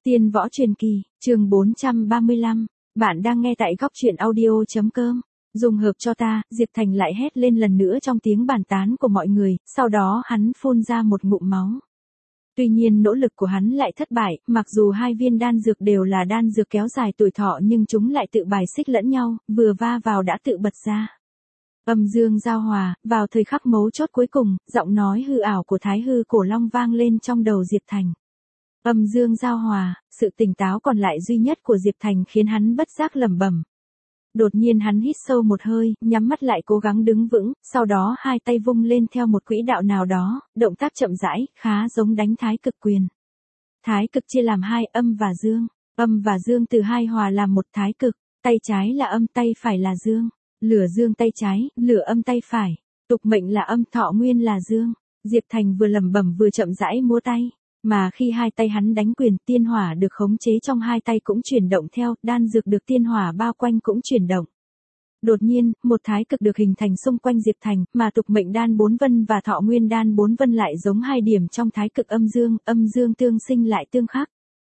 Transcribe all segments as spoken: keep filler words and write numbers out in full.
Tiên võ truyền kỳ, chương bốn trăm ba mươi lăm, bạn đang nghe tại góc truyện audio.com. Dùng hợp cho ta, Diệp Thành lại hét lên lần nữa trong tiếng bàn tán của mọi người, sau đó hắn phun ra một ngụm máu. Tuy nhiên nỗ lực của hắn lại thất bại, mặc dù hai viên đan dược đều là đan dược kéo dài tuổi thọ nhưng chúng lại tự bài xích lẫn nhau, vừa va vào đã tự bật ra. Âm dương giao hòa, vào thời khắc mấu chốt cuối cùng, giọng nói hư ảo của Thái Hư Cổ Long vang lên trong đầu Diệp Thành. Âm dương giao hòa, sự tỉnh táo còn lại duy nhất của Diệp Thành khiến hắn bất giác lẩm bẩm. Đột nhiên hắn hít sâu một hơi, nhắm mắt lại cố gắng đứng vững, sau đó hai tay vung lên theo một quỹ đạo nào đó, động tác chậm rãi, khá giống đánh thái cực quyền. Thái cực chia làm hai, âm và dương. Âm và dương từ hai hòa làm một thái cực, tay trái là âm, tay phải là dương. Lửa dương tay trái, lửa âm tay phải. Tục mệnh là âm, thọ nguyên là dương. Diệp Thành vừa lẩm bẩm vừa chậm rãi múa tay. Mà khi hai tay hắn đánh quyền, tiên hỏa được khống chế trong hai tay cũng chuyển động theo, đan dược được tiên hỏa bao quanh cũng chuyển động. Đột nhiên, một thái cực được hình thành xung quanh Diệp Thành, mà tục mệnh đan bốn vân và thọ nguyên đan bốn vân lại giống hai điểm trong thái cực âm dương, âm dương tương sinh lại tương khắc.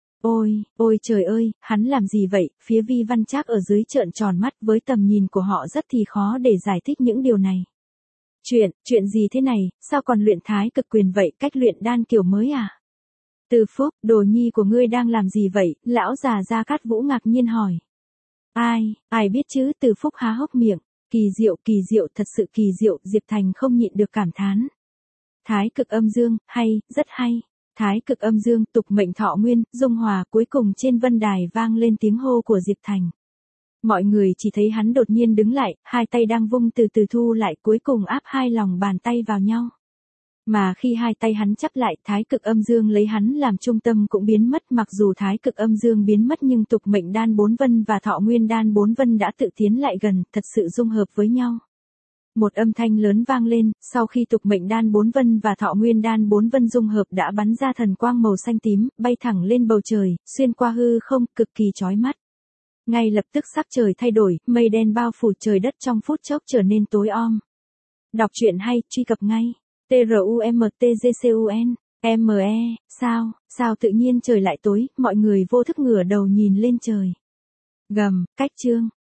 Ôi, ôi trời ơi, hắn làm gì vậy? Phía Vi Văn Trác ở dưới trợn tròn mắt, với tầm nhìn của họ rất thì khó để giải thích những điều này. Chuyện, chuyện gì thế này, sao còn luyện thái cực quyền vậy, cách luyện đan kiểu mới à? Từ Phúc, đồ nhi của ngươi đang làm gì vậy? Lão già Gia Cát Vũ ngạc nhiên hỏi. Ai, ai biết chứ? Từ Phúc há hốc miệng. Kỳ diệu, kỳ diệu, thật sự kỳ diệu, Diệp Thành không nhịn được cảm thán. Thái cực âm dương, hay, rất hay. Thái cực âm dương, tục mệnh thọ nguyên, dung hòa, cuối cùng trên vân đài vang lên tiếng hô của Diệp Thành. Mọi người chỉ thấy hắn đột nhiên đứng lại, hai tay đang vung từ từ thu lại, cuối cùng áp hai lòng bàn tay vào nhau. Mà khi hai tay hắn chắp lại, thái cực âm dương lấy hắn làm trung tâm cũng biến mất, mặc dù thái cực âm dương biến mất nhưng tục mệnh đan bốn vân và thọ nguyên đan bốn vân đã tự tiến lại gần, thật sự dung hợp với nhau. Một âm thanh lớn vang lên, sau khi tục mệnh đan bốn vân và thọ nguyên đan bốn vân dung hợp đã bắn ra thần quang màu xanh tím, bay thẳng lên bầu trời, xuyên qua hư không, cực kỳ chói mắt. Ngay lập tức sắc trời thay đổi, mây đen bao phủ trời đất trong phút chốc trở nên tối om. Đọc truyện hay, truy cập ngay. T R U M T G C U N, M E, sao, sao tự nhiên trời lại tối, mọi người vô thức ngửa đầu nhìn lên trời. Gầm, cách chương,